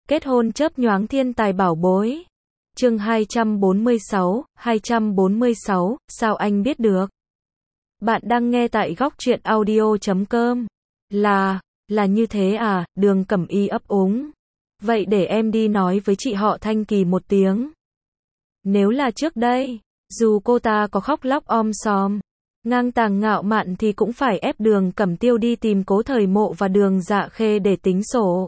Kết hôn chớp nhoáng thiên tài bảo bối. Chương 246, sao anh biết được? Bạn đang nghe tại góc truyện audio.com. Là như thế à, Đường Cẩm Y ấp úng. Vậy để em đi nói với chị họ Thanh Kỳ một tiếng. Nếu là trước đây, dù cô ta có khóc lóc om sòm, ngang tàng ngạo mạn thì cũng phải ép Đường Cẩm Tiêu đi tìm Cố Thời Mộ và Đường Dạ Khê để tính sổ.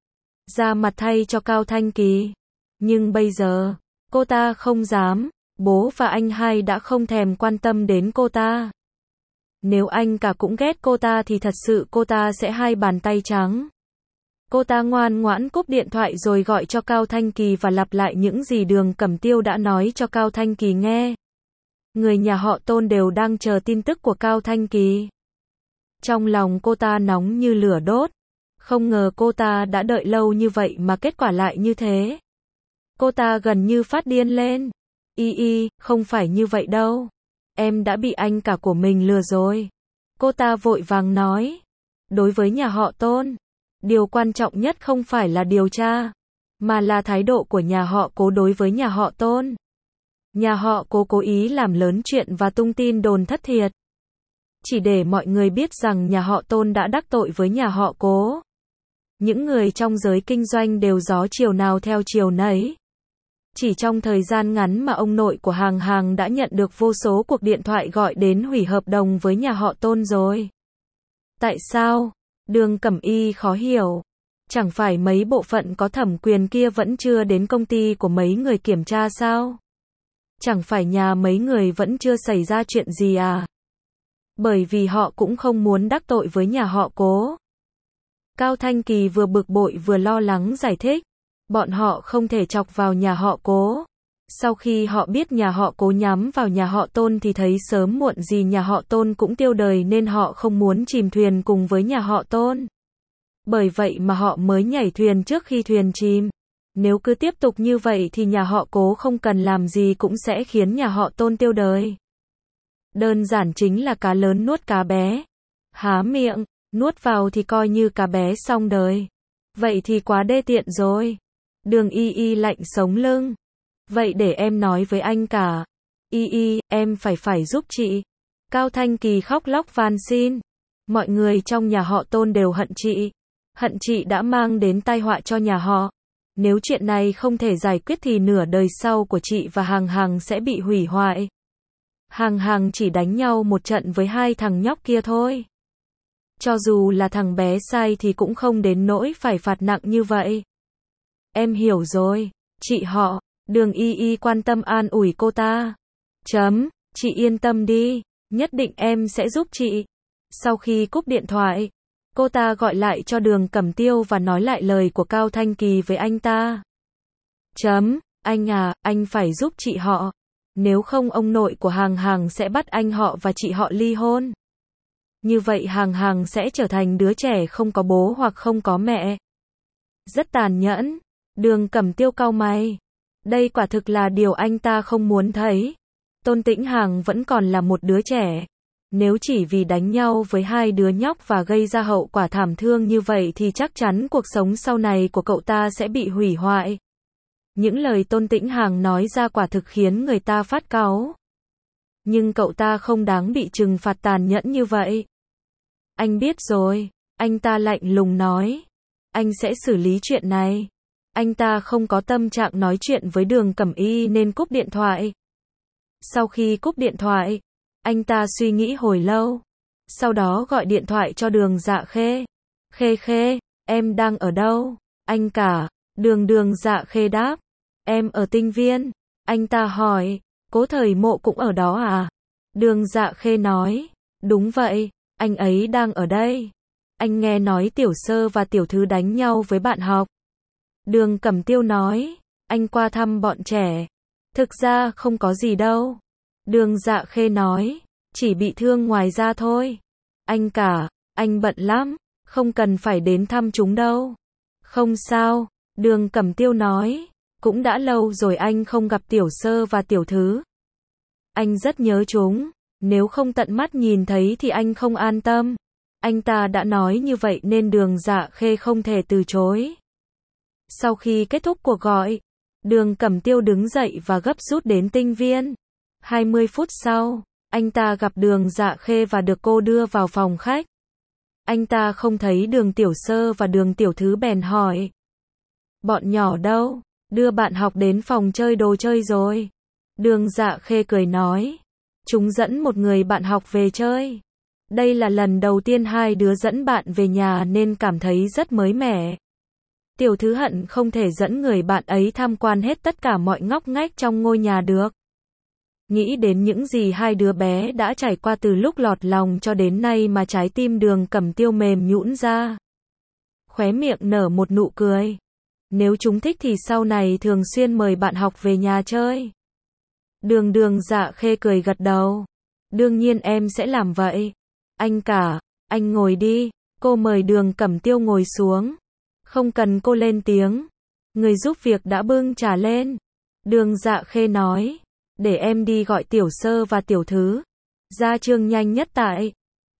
Ra mặt thay cho Cao Thanh Kỳ. Nhưng bây giờ, cô ta không dám, bố và anh hai đã không thèm quan tâm đến cô ta. Nếu anh cả cũng ghét cô ta thì thật sự cô ta sẽ hai bàn tay trắng. Cô ta ngoan ngoãn cúp điện thoại rồi gọi cho Cao Thanh Kỳ và lặp lại những gì Đường Cẩm Tiêu đã nói cho Cao Thanh Kỳ nghe. Người nhà họ Tôn đều đang chờ tin tức của Cao Thanh Kỳ. Trong lòng cô ta nóng như lửa đốt. Không ngờ cô ta đã đợi lâu như vậy mà kết quả lại như thế. Cô ta gần như phát điên lên. Không phải như vậy đâu. Em đã bị anh cả của mình lừa rồi. Cô ta vội vàng nói. Đối với nhà họ Tôn, điều quan trọng nhất không phải là điều tra, mà là thái độ của nhà họ Cố đối với nhà họ Tôn. Nhà họ Cố cố ý làm lớn chuyện và tung tin đồn thất thiệt. Chỉ để mọi người biết rằng nhà họ Tôn đã đắc tội với nhà họ Cố. Những người trong giới kinh doanh đều gió chiều nào theo chiều nấy. Chỉ trong thời gian ngắn mà ông nội của Hàng đã nhận được vô số cuộc điện thoại gọi đến hủy hợp đồng với nhà họ Tôn rồi. Tại sao? Đường Cẩm Y khó hiểu. Chẳng phải mấy bộ phận có thẩm quyền kia vẫn chưa đến công ty của mấy người kiểm tra sao? Chẳng phải nhà mấy người vẫn chưa xảy ra chuyện gì à? Bởi vì họ cũng không muốn đắc tội với nhà họ Cố. Cao Thanh Kỳ vừa bực bội vừa lo lắng giải thích. Bọn họ không thể chọc vào nhà họ Cố. Sau khi họ biết nhà họ Cố nhắm vào nhà họ Tôn thì thấy sớm muộn gì nhà họ Tôn cũng tiêu đời nên họ không muốn chìm thuyền cùng với nhà họ Tôn. Bởi vậy mà họ mới nhảy thuyền trước khi thuyền chìm. Nếu cứ tiếp tục như vậy thì nhà họ Cố không cần làm gì cũng sẽ khiến nhà họ Tôn tiêu đời. Đơn giản chính là cá lớn nuốt cá bé. Há miệng, nuốt vào thì coi như cá bé xong đời. Vậy thì quá đê tiện rồi. Đường lạnh sống lưng. Vậy để em nói với anh cả. Em phải giúp chị. Cao Thanh Kỳ khóc lóc van xin. Mọi người trong nhà họ Tôn đều hận chị. Hận chị đã mang đến tai họa cho nhà họ. Nếu chuyện này không thể giải quyết thì nửa đời sau của chị và Hàng sẽ bị hủy hoại. Hàng chỉ đánh nhau một trận với hai thằng nhóc kia thôi. Cho dù là thằng bé sai thì cũng không đến nỗi phải phạt nặng như vậy. Em hiểu rồi, chị họ. Đường quan tâm an ủi cô ta. Chị yên tâm đi, nhất định em sẽ giúp chị. Sau khi cúp điện thoại, cô ta gọi lại cho Đường Cẩm Tiêu và nói lại lời của Cao Thanh Kỳ với anh ta. Anh à, anh phải giúp chị họ. Nếu không ông nội của Hàng sẽ bắt anh họ và chị họ ly hôn. Như vậy Hàng sẽ trở thành đứa trẻ không có bố hoặc không có mẹ. Rất tàn nhẫn. Đường Cẩm Tiêu cau mày. Đây quả thực là điều anh ta không muốn thấy. Tôn Tĩnh Hàng vẫn còn là một đứa trẻ. Nếu chỉ vì đánh nhau với hai đứa nhóc và gây ra hậu quả thảm thương như vậy thì chắc chắn cuộc sống sau này của cậu ta sẽ bị hủy hoại. Những lời Tôn Tĩnh Hàng nói ra quả thực khiến người ta phát cáu. Nhưng cậu ta không đáng bị trừng phạt tàn nhẫn như vậy. Anh biết rồi, anh ta lạnh lùng nói. Anh sẽ xử lý chuyện này. Anh ta không có tâm trạng nói chuyện với Đường Cẩm Y nên cúp điện thoại. Sau khi cúp điện thoại, anh ta suy nghĩ hồi lâu. Sau đó gọi điện thoại cho Đường Dạ Khê. Khê, em đang ở đâu? Anh cả. Đường Dạ Khê đáp. Em ở Tinh Viên. Anh ta hỏi. Cố Thời Mộ cũng ở đó à? Đường Dạ Khê nói. Đúng vậy, anh ấy đang ở đây. Anh nghe nói Tiểu Sơ và Tiểu Thứ đánh nhau với bạn học. Đường Cẩm Tiêu nói. Anh qua thăm bọn trẻ. Thực ra không có gì đâu. Đường Dạ Khê nói. Chỉ bị thương ngoài da thôi. Anh cả, anh bận lắm. Không cần phải đến thăm chúng đâu. Không sao. Đường Cẩm Tiêu nói. Cũng đã lâu rồi anh không gặp Tiểu Sơ và Tiểu Thứ. Anh rất nhớ chúng. Nếu không tận mắt nhìn thấy thì anh không an tâm. Anh ta đã nói như vậy nên Đường Dạ Khê không thể từ chối. Sau khi kết thúc cuộc gọi, Đường Cẩm Tiêu đứng dậy và gấp rút đến tinh viên. 20 phút sau, anh ta gặp Đường Dạ Khê và được cô đưa vào phòng khách. Anh ta không thấy Đường Tiểu Sơ và Đường Tiểu Thứ bèn hỏi. Bọn nhỏ đâu? Đưa bạn học đến phòng chơi đồ chơi rồi. Đường Dạ Khê cười nói. Chúng dẫn một người bạn học về chơi. Đây là lần đầu tiên hai đứa dẫn bạn về nhà nên cảm thấy rất mới mẻ. Tiểu Thứ hận không thể dẫn người bạn ấy tham quan hết tất cả mọi ngóc ngách trong ngôi nhà được. Nghĩ đến những gì hai đứa bé đã trải qua từ lúc lọt lòng cho đến nay mà trái tim Đường Cẩm Tiêu mềm nhũn ra. Khóe miệng nở một nụ cười. Nếu chúng thích thì sau này thường xuyên mời bạn học về nhà chơi. Đường Dạ Khê cười gật đầu. Đương nhiên em sẽ làm vậy. Anh cả, anh ngồi đi. Cô mời Đường Cẩm Tiêu ngồi xuống. Không cần cô lên tiếng. Người giúp việc đã bưng trà lên. Đường Dạ Khê nói. Để em đi gọi Tiểu Sơ và Tiểu Thứ. Ra trường nhanh nhất tại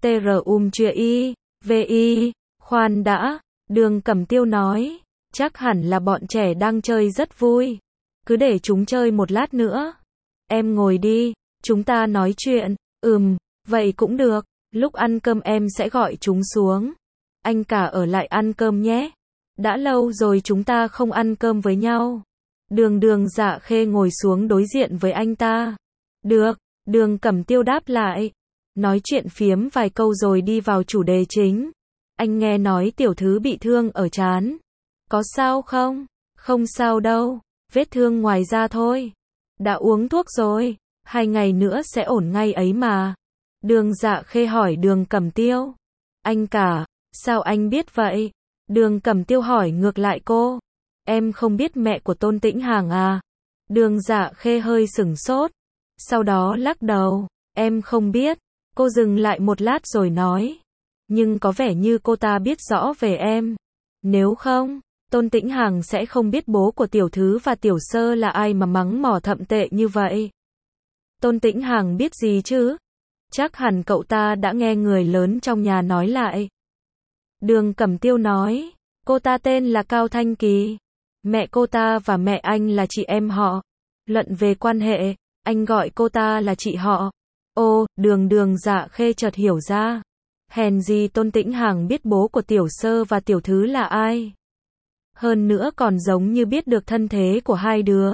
TR chia VI. Khoan đã. Đường Cẩm Tiêu nói. Chắc hẳn là bọn trẻ đang chơi rất vui. Cứ để chúng chơi một lát nữa. Em ngồi đi. Chúng ta nói chuyện. Vậy cũng được. Lúc ăn cơm em sẽ gọi chúng xuống. Anh cả ở lại ăn cơm nhé. Đã lâu rồi chúng ta không ăn cơm với nhau. Đường Dạ Khê ngồi xuống đối diện với anh ta. Được, Đường Cẩm Tiêu đáp lại. Nói chuyện phiếm vài câu rồi đi vào chủ đề chính. Anh nghe nói Tiểu Thứ bị thương ở trán. Có sao không? Không sao đâu. Vết thương ngoài da thôi. Đã uống thuốc rồi. 2 ngày nữa sẽ ổn ngay ấy mà. Đường Dạ Khê hỏi Đường Cẩm Tiêu. Anh cả, sao anh biết vậy? Đường Cẩm Tiêu hỏi ngược lại cô. Em không biết mẹ của Tôn Tĩnh Hằng à? Đường Dạ Khê hơi sửng sốt. Sau đó lắc đầu. Em không biết. Cô dừng lại một lát rồi nói. Nhưng có vẻ như cô ta biết rõ về em. Nếu không, Tôn Tĩnh Hằng sẽ không biết bố của Tiểu Thứ và Tiểu Sơ là ai mà mắng mỏ thậm tệ như vậy. Tôn Tĩnh Hằng biết gì chứ? Chắc hẳn cậu ta đã nghe người lớn trong nhà nói lại. Đường Cẩm Tiêu nói. Cô ta tên là Cao Thanh Kỳ. Mẹ cô ta và mẹ anh là chị em họ. Luận về quan hệ, anh gọi cô ta là chị họ. Ô, Đường Dạ Khê chợt hiểu ra. Hèn gì Tôn Tĩnh Hằng biết bố của Tiểu Sơ và Tiểu Thứ là ai. Hơn nữa còn giống như biết được thân thế của hai đứa.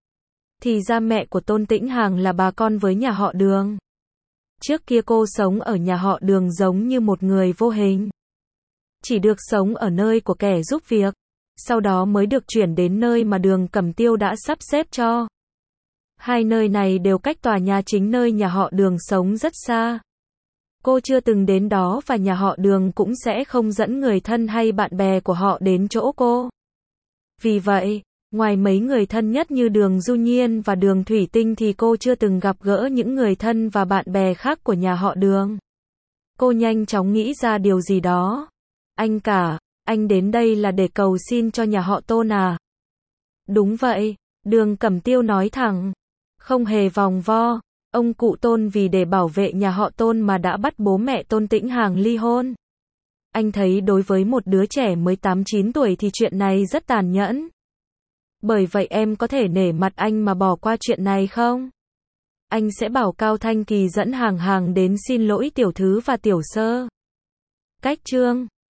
Thì ra mẹ của Tôn Tĩnh Hằng là bà con với nhà họ Đường. Trước kia cô sống ở nhà họ Đường giống như một người vô hình. Chỉ được sống ở nơi của kẻ giúp việc. Sau đó mới được chuyển đến nơi mà Đường Cẩm Tiêu đã sắp xếp cho. Hai nơi này đều cách tòa nhà chính nơi nhà họ Đường sống rất xa. Cô chưa từng đến đó và nhà họ Đường cũng sẽ không dẫn người thân hay bạn bè của họ đến chỗ cô. Vì vậy, ngoài mấy người thân nhất như Đường Du Nhiên và Đường Thủy Tinh thì cô chưa từng gặp gỡ những người thân và bạn bè khác của nhà họ Đường. Cô nhanh chóng nghĩ ra điều gì đó. Anh cả, anh đến đây là để cầu xin cho nhà họ Tôn à? Đúng vậy, Đường Cẩm Tiêu nói thẳng. Không hề vòng vo, ông cụ Tôn vì để bảo vệ nhà họ Tôn mà đã bắt bố mẹ Tôn Tĩnh Hằng ly hôn. Anh thấy đối với một đứa trẻ mới 8-9 tuổi thì chuyện này rất tàn nhẫn. Bởi vậy em có thể nể mặt anh mà bỏ qua chuyện này không? Anh sẽ bảo Cao Thanh Kỳ dẫn Hằng đến xin lỗi Tiểu Thứ và Tiểu Sơ. Cách chương